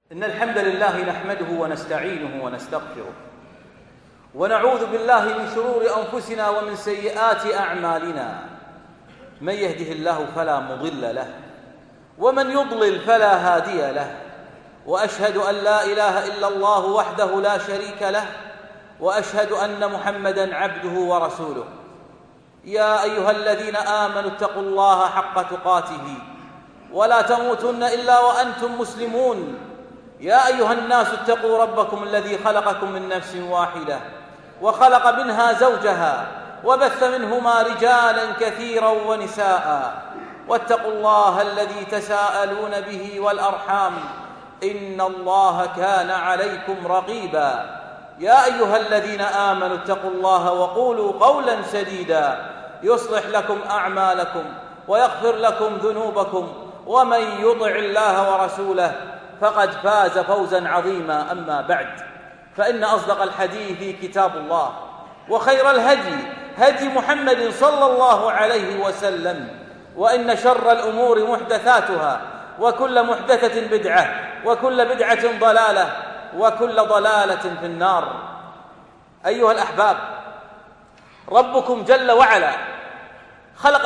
إن الحمد لله نحمده ونستعينه ونستغفره ونعوذ بالله من شرور أنفسنا ومن سيئات أعمالنا. من يهده الله فلا مضل له ومن يضلل فلا هادي له، وأشهد أن لا إله إلا الله وحده لا شريك له، وأشهد أن محمدًا عبده ورسوله. يا أيها الذين آمنوا اتقوا الله حق تقاته ولا تموتن إلا وأنتم مسلمون. يا أيها الناس اتقوا ربكم الذي خلقكم من نفس واحدة وخلق منها زوجها وبث منهما رجالا كثيرا ونساء، واتقوا الله الذي تساءلون به والأرحام إن الله كان عليكم رقيبا. يا أيها الذين آمنوا اتقوا الله وقولوا قولا سديدا يصلح لكم أعمالكم ويغفر لكم ذنوبكم، ومن يطع الله ورسوله فقد فاز فوزا عظيما. أما بعد، فإن أصدق الحديث كتاب الله، وخير الهدي هدي محمد صلى الله عليه وسلم، وإن شر الأمور محدثاتها، وكل محدثة بدعة، وكل بدعة ضلالة، وكل ضلالة في النار. أيها الأحباب، ربكم جل وعلا خلق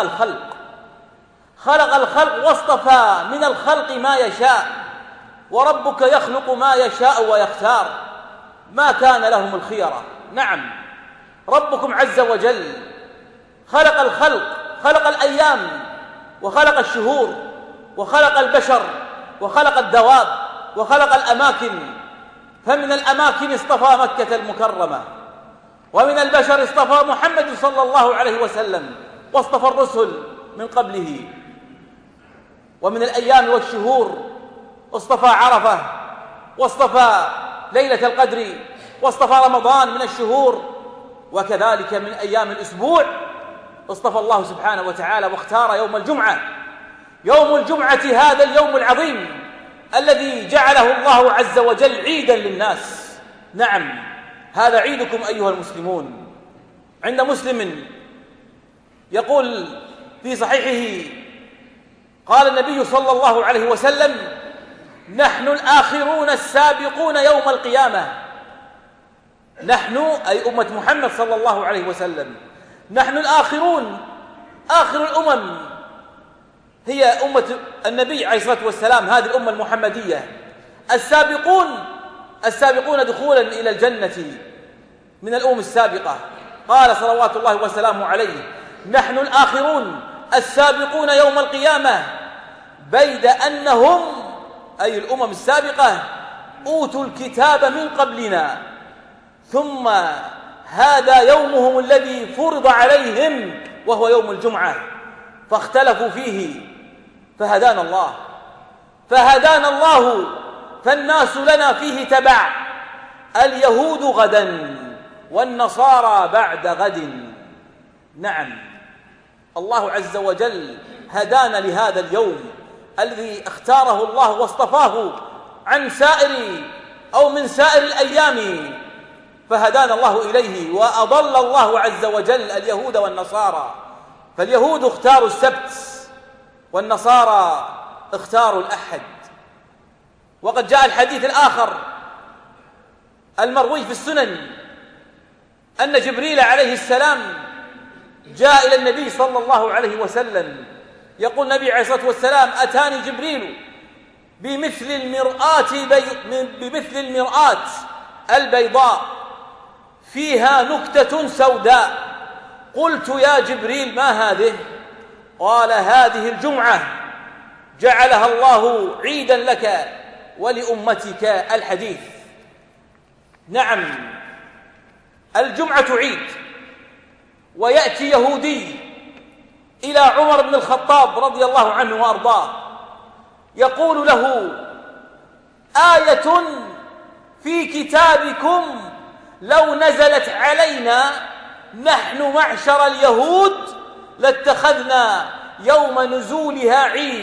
الخلق واصطفى من الخلق ما يشاء، وربك يخلق ما يشاء ويختار، ما كان لهم الخيرة. نعم، ربكم عز وجل خلق الخلق، خلق الأيام وخلق الشهور وخلق البشر وخلق الدواب وخلق الأماكن. فمن الأماكن اصطفى مكة المكرمة، ومن البشر اصطفى محمد صلى الله عليه وسلم، واصطفى الرسل من قبله. ومن الأيام والشهور اصطفى عرفة، واصطفى ليلة القدر، واصطفى رمضان من الشهور. وكذلك من أيام الأسبوع اصطفى الله سبحانه وتعالى واختار يوم الجمعة. يوم الجمعة هذا اليوم العظيم الذي جعله الله عز وجل عيدا للناس. نعم، هذا عيدكم أيها المسلمون. عند مسلم يقول في صحيحه قال النبي صلى الله عليه وسلم: نحن الآخرون السابقون يوم القيامة. نحن أي أمة محمد صلى الله عليه وسلم، نحن الآخرون، آخر الأمم هي أمة النبي عليه الصلاة والسلام، هذه الأمة المحمدية. السابقون دخولا إلى الجنة من الأمم السابقة. قال صلوات الله وسلامه عليه: نحن الآخرون السابقون يوم القيامة، بيد أنهم أي الأمم السابقة أوتوا الكتاب من قبلنا، ثم هذا يومهم الذي فرض عليهم وهو يوم الجمعة، فاختلفوا فيه فهدانا الله، فالناس لنا فيه تبع، اليهود غدا والنصارى بعد غد. نعم، الله عز وجل هدانا لهذا اليوم الذي اختاره الله واصطفاه عن من سائر الأيام، فهدانا الله إليه. وأضل الله عز وجل اليهود والنصارى، فاليهود اختاروا السبت والنصارى اختاروا الأحد. وقد جاء الحديث الآخر المروي في السنن أن جبريل عليه السلام جاء إلى النبي صلى الله عليه وسلم، يقول النبي عليه الصلاة والسلام: أتاني جبريل بمثل المرآة البيضاء فيها نكتة سوداء. قلت: يا جبريل ما هذه؟ قال: هذه الجمعة جعلها الله عيدا لك ولأمتك. الحديث. نعم، الجمعة عيد. ويأتي يهودي إلى عمر بن الخطاب رضي الله عنه وأرضاه، يقول له: آية في كتابكم لو نزلت علينا نحن معشر اليهود لاتخذنا يوم نزولها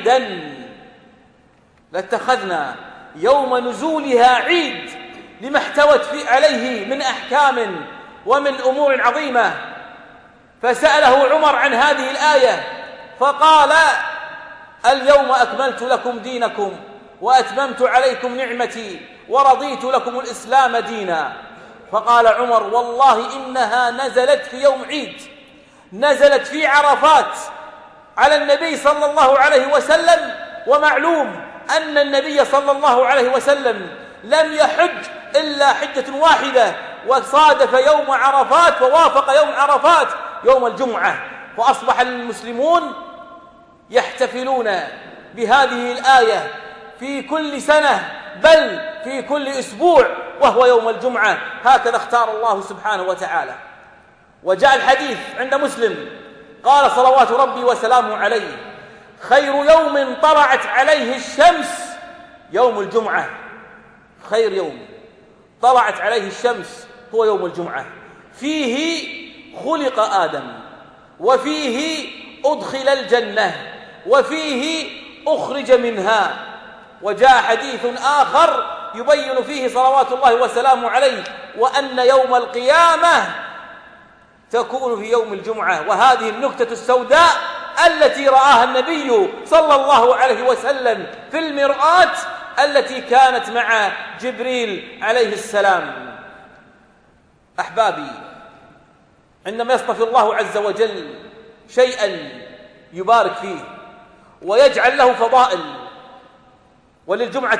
عيد، لما احتوت عليه من أحكام ومن أمور عظيمة. فسأله عمر عن هذه الآية فقال: اليوم أكملت لكم دينكم وأتممت عليكم نعمتي ورضيت لكم الإسلام دينا. فقال عمر: والله إنها نزلت في يوم عيد، نزلت في عرفات على النبي صلى الله عليه وسلم. ومعلوم أن النبي صلى الله عليه وسلم لم يحج إلا حجة واحدة، وصادف يوم عرفات فوافق يوم عرفات يوم الجمعة، فأصبح المسلمون يحتفلون بهذه الآية في كل سنة، بل في كل أسبوع، وهو يوم الجمعة. هكذا اختار الله سبحانه وتعالى. وجاء الحديث عند مسلم قال صلوات ربي وسلامه عليه: خير يوم طلعت عليه الشمس يوم الجمعة. خير يوم طلعت عليه الشمس هو يوم الجمعة، فيه خلق آدم، وفيه أدخل الجنة، وفيه أخرج منها. وجاء حديث آخر يبين فيه صلوات الله وسلامه عليه وأن يوم القيامة تكون في يوم الجمعة. وهذه النكتة السوداء التي رآها النبي صلى الله عليه وسلم في المرآة التي كانت مع جبريل عليه السلام. أحبابي، عندما يصطفي الله عز وجل شيئا يبارك فيه ويجعل له فضائل، وللجمعة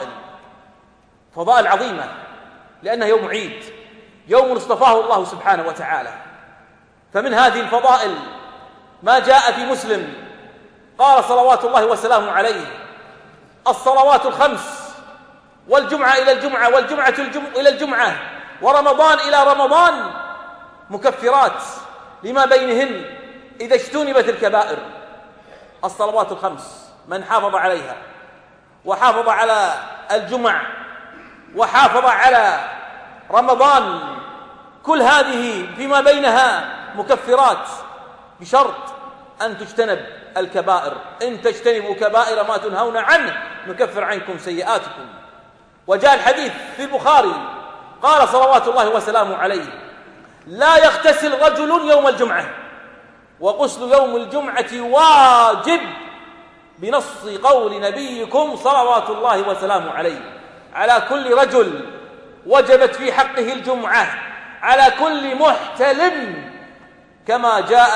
فضائل عظيمة، لأنها يوم عيد، يوم اصطفاه الله سبحانه وتعالى. فمن هذه الفضائل ما جاء في مسلم قال صلوات الله وسلامه عليه: الصلوات الخمس، والجمعة إلى الجمعة، والجمعة إلى الجمعة، ورمضان إلى رمضان مكفرات لما بينهن إذا اجتنبت الكبائر. الصلوات الخمس من حافظ عليها وحافظ على الجمع وحافظ على رمضان، كل هذه فيما بينها مكفرات، بشرط أن تجتنب الكبائر. إن تجتنبوا كبائر ما تنهون عنه نكفر عنكم سيئاتكم. وجاء الحديث في البخاري قال صلوات الله وسلامه عليه: لا يغتسل رجل يوم الجمعة، وغسل يوم الجمعة واجب، بنص قول نبيكم صلوات الله وسلامه عليه. على كل رجل وجبت في حقه الجمعة، على كل محتلم، كما جاء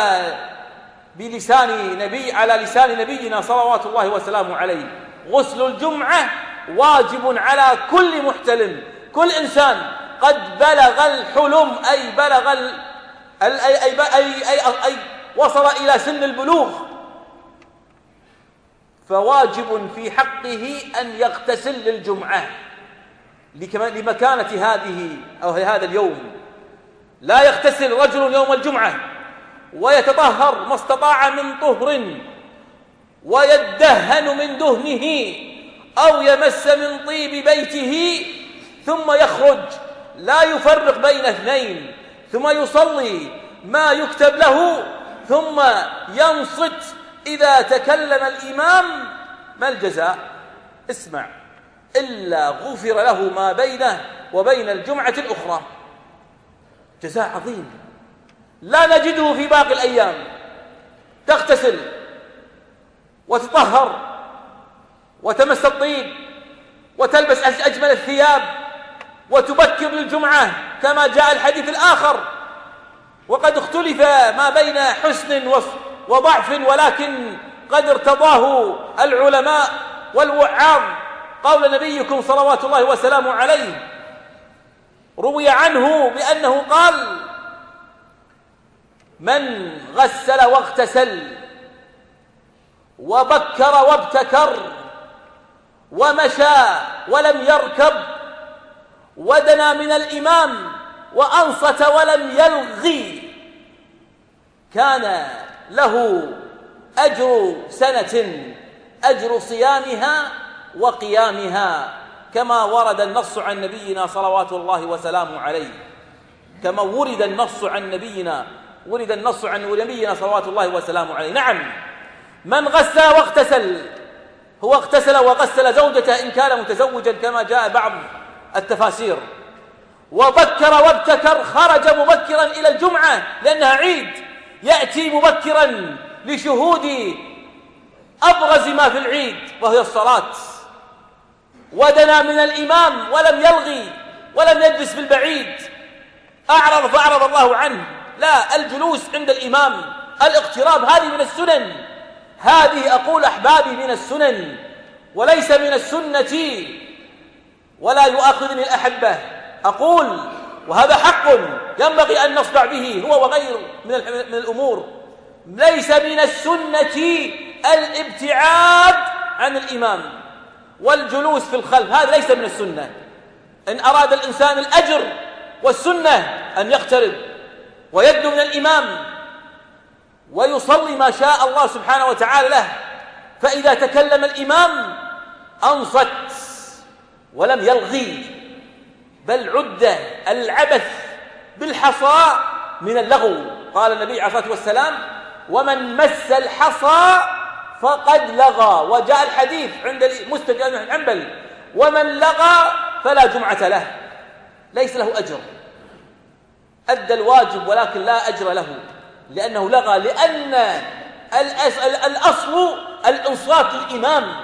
على لسان نبينا صلوات الله وسلامه عليه: غسل الجمعة واجب على كل محتلم، كل إنسان قد بلغ الحلم، أي بلغ أي وصل إلى سن البلوغ، فواجب في حقه أن يغتسل للجمعة لمكانة هذا اليوم. لا يغتسل رجل يوم الجمعة ويتطهر ما استطاع من طهر، ويدهن من دهنه، أو يمس من طيب بيته، ثم يخرج لا يفرق بين اثنين، ثم يصلي ما يكتب له، ثم ينصت إذا تكلم الإمام. ما الجزاء؟ اسمع: إلا غفر له ما بينه وبين الجمعة الأخرى. جزاء عظيم لا نجده في باقي الأيام. تغتسل وتطهر وتمس الطيب وتلبس أجمل الثياب وتبكر للجمعة كما جاء الحديث الآخر. وقد اختلف ما بين حسن وضعف، ولكن قد ارتضاه العلماء والوعاظ قول نبيكم صلوات الله وسلامه عليه. روي عنه بأنه قال: من غسل واغتسل وبكر وابتكر ومشى ولم يركب ودنا من الإمام وأنصت ولم يلغي، كان له أجر سنة، أجر صيامها وقيامها، كما ورد النص عن نبينا صلوات الله وسلامه عليه. كما ورد النص عن نبينا صلوات الله وسلامه عليه. نعم، من غسل واغتسل هو اغتسل وغسل زوجته إن كان متزوجا كما جاء بعض التفاسير، وبكر وابتكر، خرج مبكرا إلى الجمعة لأنها عيد، يأتي مبكرا لشهود أبرز ما في العيد وهي الصلاة. ودنا من الإمام ولم يلغي ولم يجلس بالبعيد، أعرض فأعرض الله عنه. لا، الجلوس عند الإمام، الاقتراب، هذه من السنن، هذه أقول أحبابي من السنن وليس من السنة. ولا يؤاخذني الأحبة أقول، وهذا حق ينبغي أن نصدع به هو وغيره من الأمور، ليس من السنة الابتعاد عن الإمام والجلوس في الخلف، هذا ليس من السنة. إن أراد الإنسان الأجر والسنة أن يقترب ويدنو من الإمام ويصلي ما شاء الله سبحانه وتعالى له. فإذا تكلم الإمام أنصت ولم يلغي، بل عد العبث بالحصى من اللغو. قال النبي عليه الصلاة والسلام: ومن مس الحصى فقد لغى. وجاء الحديث عند مسند أحمد بن حنبل: ومن لغى فلا جمعة له، ليس له أجر، أدى الواجب ولكن لا أجر له لأنه لغى، لأن الأصل الإنصات للإمام.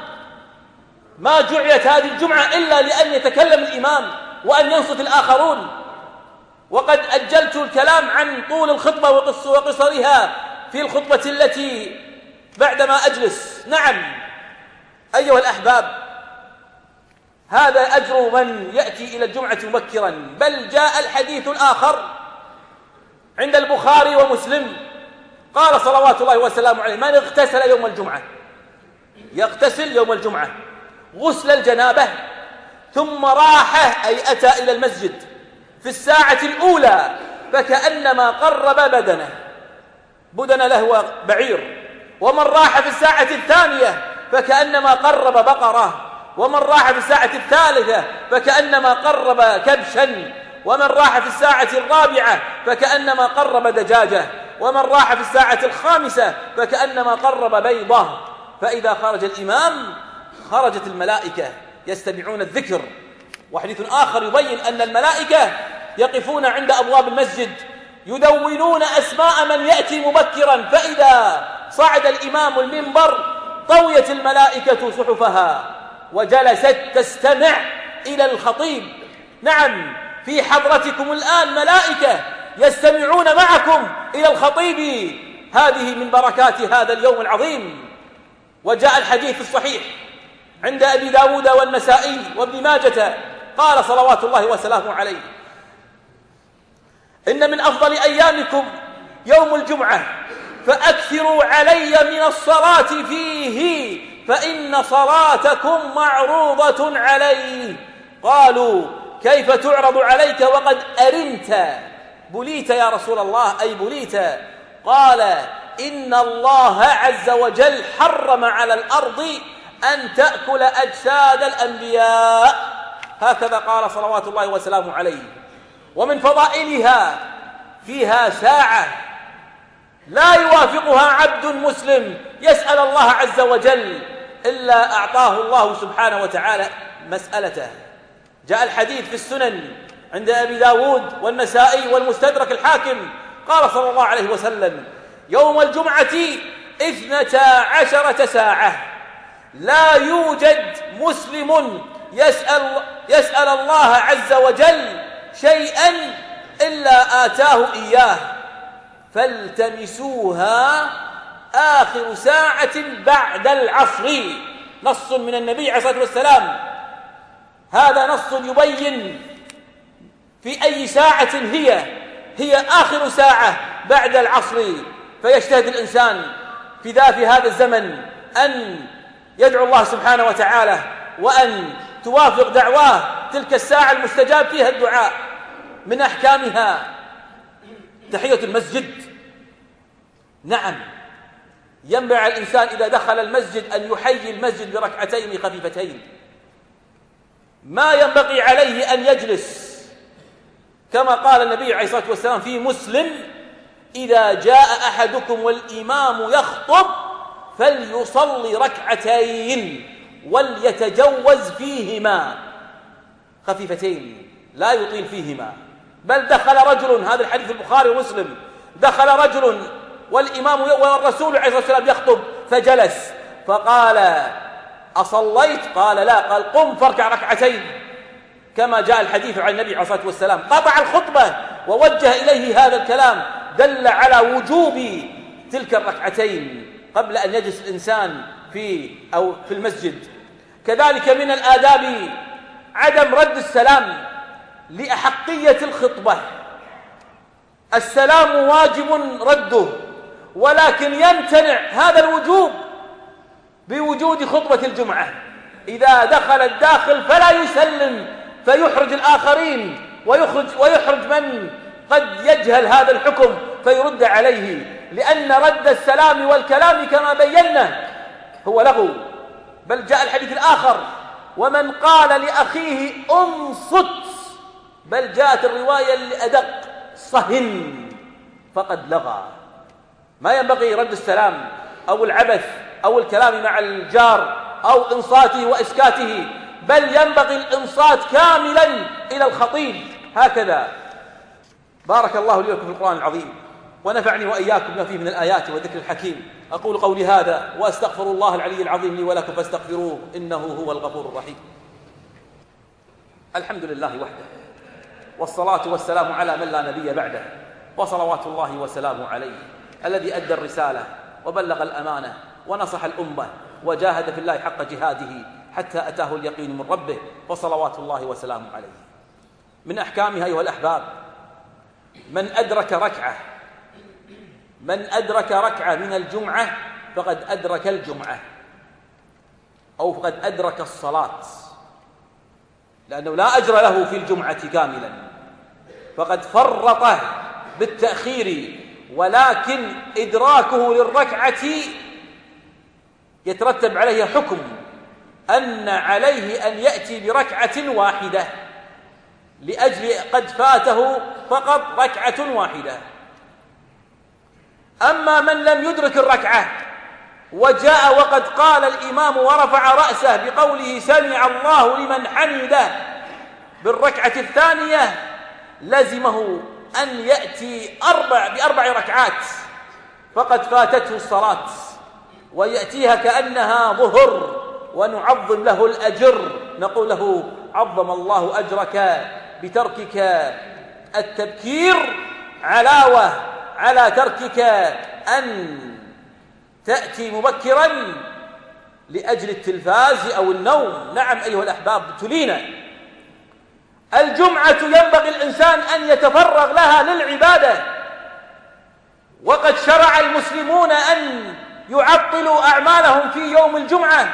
ما جعلت هذه الجمعة إلا لأن يتكلم الإمام وأن ينصت الآخرون. وقد أجلت الكلام عن طول الخطبة وقصرها في الخطبة التي بعدما أجلس. نعم أيها الأحباب، هذا أجر من يأتي إلى الجمعة مبكرا. بل جاء الحديث الآخر عند البخاري ومسلم، قال صلوات الله وسلامه عليه: من اغتسل يوم الجمعة، يغتسل يوم الجمعة غسل الجنابة، ثم راح أي أتى إلى المسجد في الساعة الأولى فكأنما قرب بدنه له بعير، ومن راح في الساعة الثانية فكأنما قرب بقرة، ومن راح في الساعة الثالثة فكأنما قرب كبشا، ومن راح في الساعة الرابعة فكأنما قرب دجاجة، ومن راح في الساعة الخامسة فكأنما قرب بيضة. فإذا خرج الإمام خرجت الملائكة يستمعون الذكر. وحديث آخر يبين أن الملائكة يقفون عند أبواب المسجد يدونون أسماء من يأتي مبكرا، فإذا صعد الإمام المنبر طويت الملائكة صحفها وجلست تستمع إلى الخطيب. نعم، في حضرتكم الآن ملائكة يستمعون معكم إلى الخطيب، هذه من بركات هذا اليوم العظيم. وجاء الحديث الصحيح عند أبي داود والنسائي وابن ماجة، قال صلوات الله وسلامه عليه: إن من أفضل أيامكم يوم الجمعة، فأكثروا علي من الصلاة فيه، فإن صلاتكم معروضة علي. قالوا: كيف تعرض عليك وقد أرنت؟ بليت يا رسول الله، أي بليت. قال: إن الله عز وجل حرم على الأرض أن تأكل أجساد الأنبياء. هكذا قال صلوات الله وسلامه عليه. ومن فضائلها فيها ساعة لا يوافقها عبد مسلم يسأل الله عز وجل إلا أعطاه الله سبحانه وتعالى مسألته. جاء الحديث في السنن عند أبي داود والنسائي والمستدرك الحاكم، قال صلى الله عليه وسلم: يوم الجمعة 12 ساعة لا يوجد مسلم يسأل الله عز وجل شيئا إلا آتاه إياه، فالتمسوها آخر ساعة بعد العصر. نص من النبي عليه الصلاة والسلام، هذا نص يبين في أي ساعة هي آخر ساعة بعد العصر. فيجتهد الإنسان في هذا الزمن أن يدعو الله سبحانه وتعالى وأن توافق دعواه تلك الساعة المستجاب فيها الدعاء. من أحكامها تحية المسجد. نعم، ينبغي على الإنسان إذا دخل المسجد أن يحيي المسجد بركعتين خفيفتين، ما ينبغي عليه أن يجلس، كما قال النبي عليه الصلاة والسلام في مسلم: إذا جاء أحدكم والإمام يخطب فليصلي ركعتين وليتجوز فيهما، خفيفتين لا يطيل فيهما. بل دخل رجل، هذا الحديث في البخاري ومسلم، دخل رجل والإمام والرسول عليه الصلاة والسلام يخطب فجلس، فقال: أصليت؟ قال لا. قال قم فاركع ركعتين، كما جاء الحديث عن النبي عليه الصلاة والسلام. قطع الخطبة ووجه إليه هذا الكلام، دل على وجوب تلك الركعتين قبل أن يجلس الإنسان في المسجد. كذلك من الآداب عدم رد السلام لأحقية الخطبة. السلام واجب رده، ولكن يمتنع هذا الوجوب بوجود خطبة الجمعة. إذا دخل الداخل فلا يسلم فيحرج الآخرين ويحرج من قد يجهل هذا الحكم فيرد عليه، لأن رد السلام والكلام كما بينا هو لغو. بل جاء الحديث الآخر: ومن قال لأخيه انصت، بل جاءت الرواية الأدق: صهن، فقد لغى. ما ينبغي رد السلام أو العبث أو الكلام مع الجار أو إنصاته وإسكاته، بل ينبغي الإنصات كاملا إلى الخطيب. هكذا. بارك الله لي ولكم في القرآن العظيم، ونفعني وإياكم بما فيه من الآيات والذكر الحكيم. أقول قولي هذا وأستغفر الله العلي العظيم لي ولكم فاستغفروه إنه هو الغفور الرحيم. الحمد لله وحده، والصلاة والسلام على من لا نبي بعده، وصلوات الله وسلامه عليه الذي أدى الرسالة وبلغ الأمانة ونصح الأمة وجاهد في الله حق جهاده حتى أتاه اليقين من ربه، وصلوات الله وسلامه عليه. من أحكامها أيها الأحباب: من أدرك ركعة من الجمعة فقد أدرك الجمعة، أو فقد أدرك الصلاة، لأنه لا أجر له في الجمعة كاملا، فقد فرط بالتأخير، ولكن إدراكه للركعة يترتب عليه حكم أن عليه أن يأتي بركعة واحدة، لأجل قد فاته فقط ركعة واحدة. أما من لم يدرك الركعة وجاء وقد قال الإمام ورفع رأسه بقوله سمع الله لمن حمده بالركعة الثانية، لزمه أن يأتي بأربع ركعات، فقد فاتته الصلاة، ويأتيها كأنها ظهر، ونعظم له الأجر، نقول له عظم الله أجرك بتركك التبكير، علاوة على تركك أن تأتي مبكرا لأجل التلفاز أو النوم. نعم أيها الأحباب، ابتلينا. الجمعة ينبغي الإنسان أن يتفرغ لها للعبادة، وقد شرع المسلمون أن يعطلوا أعمالهم في يوم الجمعة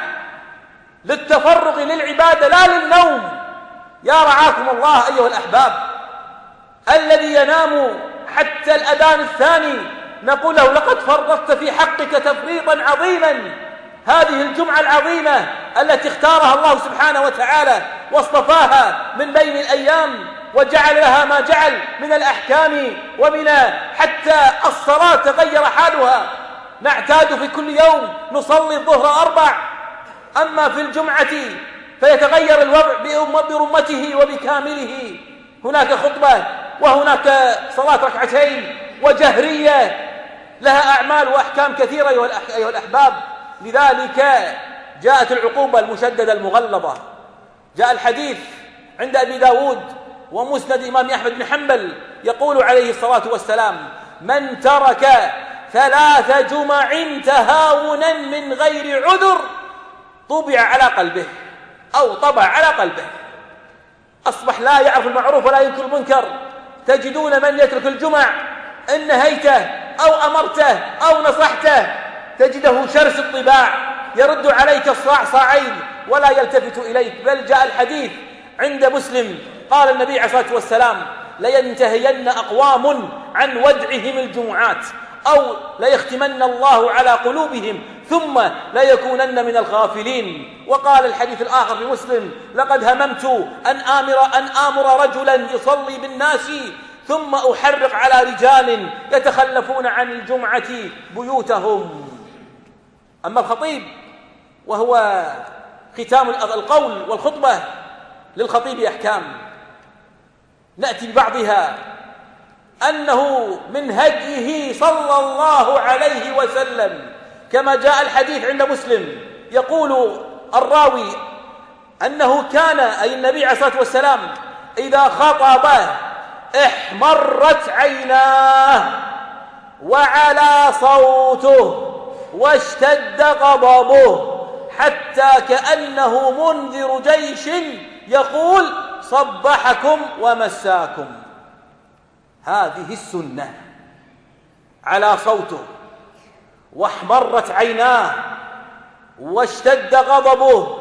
للتفرغ للعبادة لا للنوم. يا رعاكم الله أيها الأحباب، الذي ينام حتى الأذان الثاني نقول له لقد فرطت في حقك تفريطا عظيما. هذه الجمعة العظيمة التي اختارها الله سبحانه وتعالى واصطفاها من بين الأيام، وجعل لها ما جعل من الأحكام، ومن حتى الصلاة تغير حالها. نعتاد في كل يوم نصلي الظهر 4، أما في الجمعة فيتغير الوضع برمته وبكامله. هناك خطبة، وهناك صلاة ركعتين، وجهرية، لها أعمال وأحكام كثيرة أيها الأحباب. لذلك جاءت العقوبة المشددة المغلظة. جاء الحديث عند أبي داود ومسند إمام أحمد بن حنبل يقول عليه الصلاة والسلام: من ترك 3 جمع تهاونا من غير عذر طبع على قلبه، أو طبع على قلبه. أصبح لا يعرف المعروف ولا ينكر المنكر. تجدون من يترك الجمع إن نهيته أو أمرته أو نصحته تجده شرس الطباع، يرد عليك الصاع صاعين ولا يلتفت إليك. بل جاء الحديث عند مسلم قال النبي عليه الصلاة والسلام: لينتهين أقوام عن ودعهم الجمعات، أو ليختمن الله على قلوبهم ثم ليكونن من الغافلين. وقال الحديث الآخر في مسلم: لقد هممت أن آمر رجلا يصلي بالناس ثم أحرق على رجال يتخلفون عن الجمعة بيوتهم. أما الخطيب وهو ختام القول والخطبة، للخطيب أحكام نأتي ببعضها. أنه من هديه صلى الله عليه وسلم كما جاء الحديث عند مسلم، يقول الراوي أنه كان أي النبي عليه الصلاة والسلام إذا خطب احمرت عيناه وعلى صوته واشتد غضبه حتى كأنه منذر جيش يقول صبحكم ومساكم. هذه السنة. على صوته واحمرت عيناه واشتد غضبه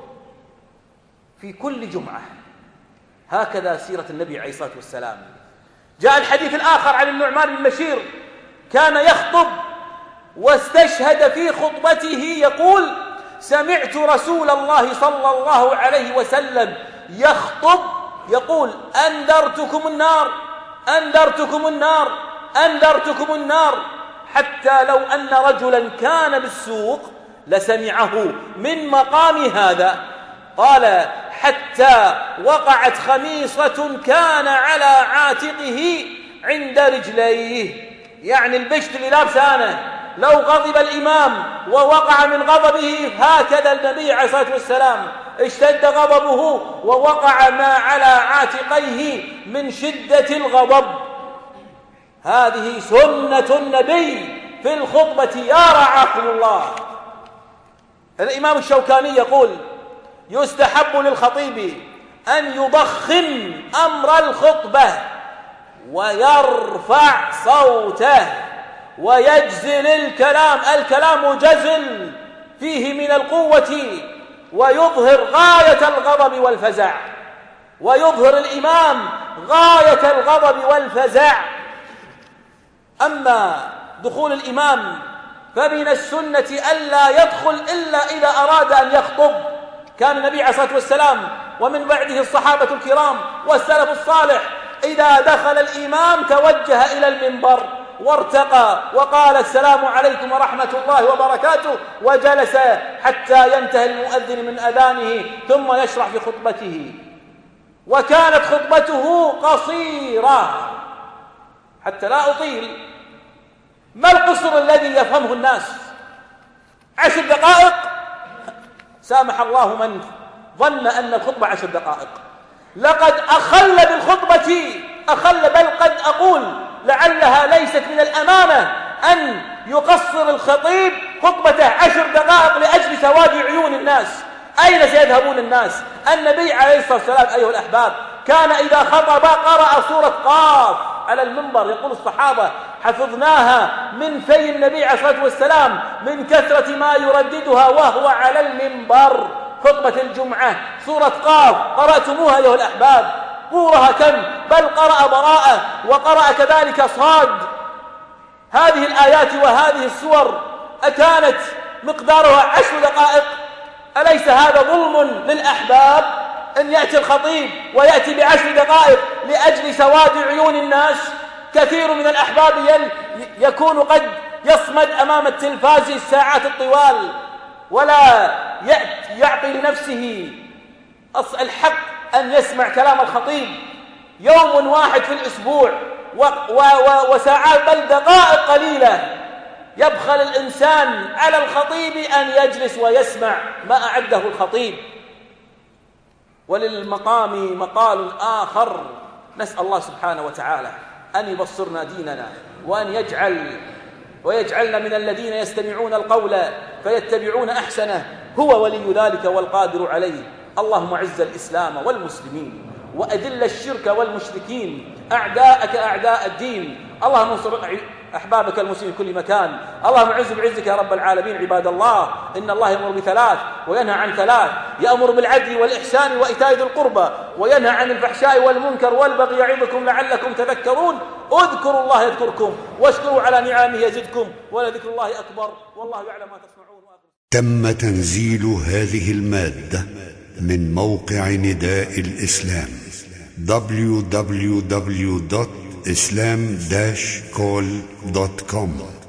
في كل جمعة. هكذا سيرة النبي عليه الصلاة والسلام. جاء الحديث الآخر عن النعمان بن بشير كان يخطب واستشهد في خطبته يقول سمعت رسول الله صلى الله عليه وسلم يخطب يقول أنذرتكم النار أنذرتكم النار أنذرتكم النار، حتى لو أن رجلا كان بالسوق لسمعه من مقام هذا. قال حتى وقعت خميصة كان على عاتقه عند رجليه، يعني البشت اللي لابسه أنا لو غضب الإمام ووقع من غضبه هكذا النبي عليه الصلاة والسلام اشتد غضبه ووقع ما على عاتقيه من شدة الغضب. هذه سنة النبي في الخطبة يا رعاكم الله. الإمام الشوكاني يقول يستحب للخطيب أن يضخم أمر الخطبة ويرفع صوته ويجزل الكلام جزل فيه من القوة، ويظهر غاية الغضب والفزع، ويظهر الإمام غاية الغضب والفزع. أما دخول الإمام فمن السنة ألا يدخل إلا إذا أراد أن يخطب. كان النبي عليه الصلاة والسلام ومن بعده الصحابة الكرام والسلف الصالح إذا دخل الإمام توجه إلى المنبر وارتقى وقال السلام عليكم ورحمة الله وبركاته وجلس حتى ينتهي المؤذن من أذانه ثم يشرع في خطبته. وكانت خطبته قصيرة حتى لا أطيل. ما القصر الذي يفهمه الناس؟ 10 دقائق. سامح الله من ظن أن الخطبة 10 دقائق. لقد أخل بالخطبة بل قد أقول لعلها ليست من الأمانة أن يقصر الخطيب خطبته 10 دقائق لأجل سواد عيون الناس. أين سيذهبون الناس؟ النبي عليه الصلاة والسلام أيها الأحباب كان إذا خطب قرأ سورة قاف على المنبر. يقول الصحابة حفظناها من في النبي عليه الصلاة والسلام من كثرة ما يرددها وهو على المنبر. خطبة الجمعة سورة قاف قرأتموها أيها الأحباب؟ طولها كم؟ بل قرأ براءة وقرأ كذلك صاد. هذه الآيات وهذه السور أكانت مقدارها 10 دقائق؟ أليس هذا ظلم للأحباب أن يأتي الخطيب ويأتي ب10 دقائق لأجل سواد عيون الناس؟ كثير من الأحباب يكون قد يصمد أمام التلفاز الساعات الطوال ولا يعطي لنفسه الحق أن يسمع كلام الخطيب يوم واحد في الأسبوع وساعات بل دقائق قليلة. يبخل الإنسان على الخطيب أن يجلس ويسمع ما أعده الخطيب. وللمقام مقال آخر، نسأل الله سبحانه وتعالى أن يبصرنا ديننا وأن ويجعلنا من الذين يستمعون القول فيتبعون أحسنه. هو ولي ذلك والقادر عليه. اللهم أعز الإسلام والمسلمين وأذل الشرك والمشركين أعداءك أعداء الدين. اللهم انصر أحبابك المسلمين في كل مكان. اللهم اعز بعزك يا رب العالمين. عباد الله إن الله يأمر بثلاث وينهى عن ثلاث: يأمر بالعدل والإحسان وإيتاء ذي القربى وينهى عن الفحشاء والمنكر والبغي يعظكم لعلكم تذكرون. اذكروا الله يذكركم واشكروا على نعمه يزدكم ولذكر الله أكبر والله يعلم ما تصنعون. تم تنزيل هذه المادة من موقع نداء الإسلام www.islam-call.com